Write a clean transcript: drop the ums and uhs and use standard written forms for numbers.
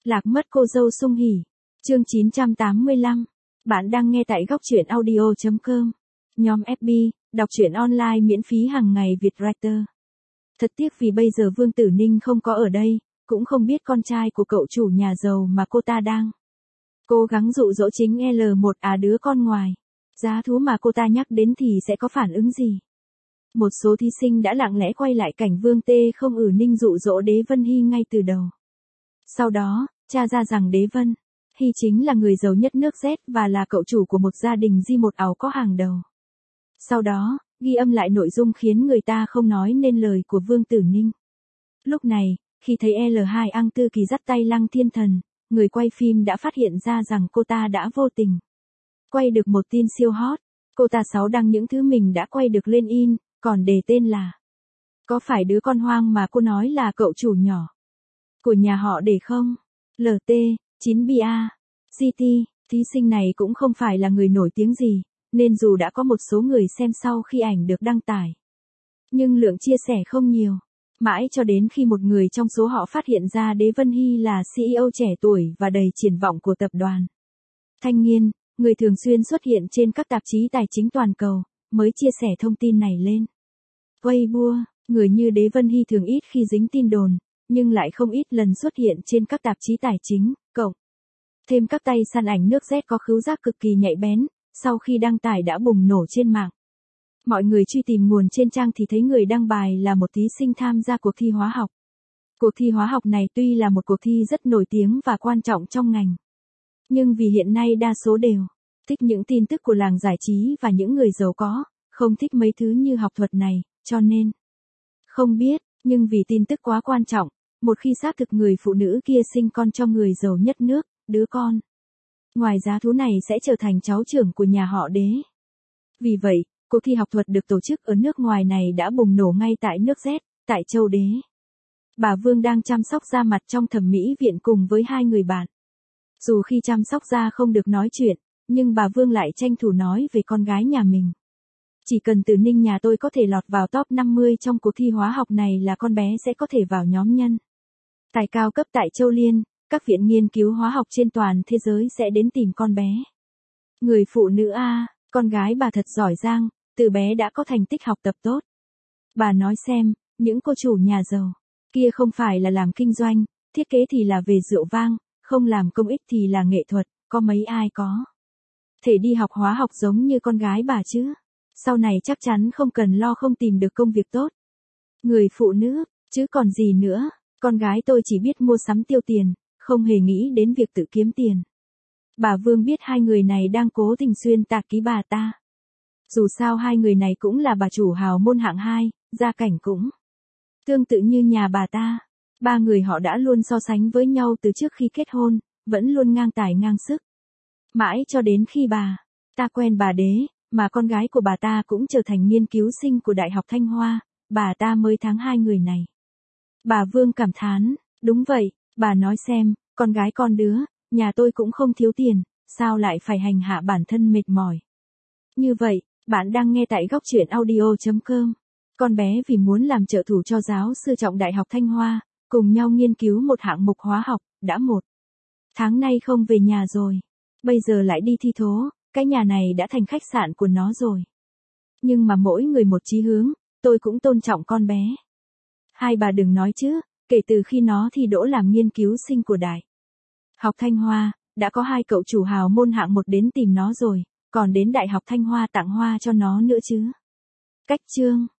Lạc mất cô dâu sung hỉ. Chương 985. Bạn đang nghe tại góc truyện audio.com. Nhóm FB, đọc truyện online miễn phí hàng ngày Vietwriter. Thật tiếc vì bây giờ Vương Tử Ninh không có ở đây, cũng không biết con trai của cậu chủ nhà giàu mà cô ta đang cố gắng dụ dỗ chính L1 đứa con ngoài. Giá thú mà cô ta nhắc đến thì sẽ có phản ứng gì? Một số thí sinh đã lặng lẽ quay lại cảnh Vương Tê không Ninh dụ dỗ Đế Vân Hy ngay từ đầu. Sau đó, tra ra rằng Đế Vân Hy chính là người giàu nhất nước Z và là cậu chủ của một gia đình G1 ảo có hàng đầu. Sau đó, ghi âm lại nội dung khiến người ta không nói nên lời của Vương Tử Ninh. Lúc này, khi thấy L2 Ang Tư Kỳ dắt tay Lăng Thiên Thần, người quay phim đã phát hiện ra rằng cô ta đã vô tình quay được một tin siêu hot. Cô ta đăng những thứ mình đã quay được lên in, còn đề tên là "Có phải đứa con hoang mà cô nói là cậu chủ nhỏ của nhà họ để không? LT, 9BA, GT." Thí sinh này cũng không phải là người nổi tiếng gì, nên dù đã có một số người xem sau khi ảnh được đăng tải, nhưng lượng chia sẻ không nhiều. Mãi cho đến khi một người trong số họ phát hiện ra Đế Vân Hy là CEO trẻ tuổi và đầy triển vọng của tập đoàn Thanh Nghiên, người thường xuyên xuất hiện trên các tạp chí tài chính toàn cầu, mới chia sẻ thông tin này lên Weibo. Người như Đế Vân Hy thường ít khi dính tin đồn, nhưng lại không ít lần xuất hiện trên các tạp chí tài chính, cộng thêm các tay săn ảnh nước Z có khứu giác cực kỳ nhạy bén, sau khi đăng tải đã bùng nổ trên mạng. Mọi người truy tìm nguồn trên trang thì thấy người đăng bài là một thí sinh tham gia cuộc thi hóa học. Cuộc thi hóa học này tuy là một cuộc thi rất nổi tiếng và quan trọng trong ngành, nhưng vì hiện nay đa số đều thích những tin tức của làng giải trí và những người giàu có, không thích mấy thứ như học thuật này, cho nên không biết, nhưng vì tin tức quá quan trọng, một khi xác thực người phụ nữ kia sinh con cho người giàu nhất nước, đứa con ngoài giá thú này sẽ trở thành cháu trưởng của nhà họ Đế. Vì vậy, cuộc thi học thuật được tổ chức ở nước ngoài này đã bùng nổ ngay tại nước Z, tại châu Đế. Bà Vương đang chăm sóc da mặt trong thẩm mỹ viện cùng với hai người bạn. Dù khi chăm sóc da không được nói chuyện, nhưng bà Vương lại tranh thủ nói về con gái nhà mình. Chỉ cần Tử Ninh nhà tôi có thể lọt vào top 50 trong cuộc thi hóa học này là con bé sẽ có thể vào nhóm nhân tài cao cấp tại Châu Liên, các viện nghiên cứu hóa học trên toàn thế giới sẽ đến tìm con bé. Người phụ nữ con gái bà thật giỏi giang, từ bé đã có thành tích học tập tốt. Bà nói xem, những cô chủ nhà giàu kia không phải là làm kinh doanh, thiết kế thì là về rượu vang, không làm công ích thì là nghệ thuật, có mấy ai có thể đi học hóa học giống như con gái bà chứ. Sau này chắc chắn không cần lo không tìm được công việc tốt. Người phụ nữ, chứ còn gì nữa, con gái tôi chỉ biết mua sắm tiêu tiền, không hề nghĩ đến việc tự kiếm tiền. Bà Vương biết hai người này đang cố tình xuyên tạc ký bà ta. Dù sao hai người này cũng là bà chủ hào môn hạng 2, gia cảnh cũng tương tự như nhà bà ta. Ba người họ đã luôn so sánh với nhau từ trước khi kết hôn, vẫn luôn ngang tài ngang sức. Mãi cho đến khi bà ta quen bà Đế, mà con gái của bà ta cũng trở thành nghiên cứu sinh của Đại học Thanh Hoa, bà ta mới thắng hai người này. Bà Vương cảm thán, đúng vậy, bà nói xem, con gái con đứa, nhà tôi cũng không thiếu tiền, sao lại phải hành hạ bản thân mệt mỏi. Như vậy, bạn đang nghe tại góc truyện audio.com. Con bé vì muốn làm trợ thủ cho giáo sư Trọng Đại học Thanh Hoa, cùng nhau nghiên cứu một hạng mục hóa học, đã 1 tháng nay không về nhà rồi. Bây giờ lại đi thi thố, cái nhà này đã thành khách sạn của nó rồi. Nhưng mà mỗi người một chí hướng, tôi cũng tôn trọng con bé. Hai bà đừng nói chứ, kể từ khi nó thi đỗ làm nghiên cứu sinh của Đại học Thanh Hoa, đã có 2 cậu chủ hào môn hạng 1 đến tìm nó rồi, còn đến Đại học Thanh Hoa tặng hoa cho nó nữa chứ. Cách chương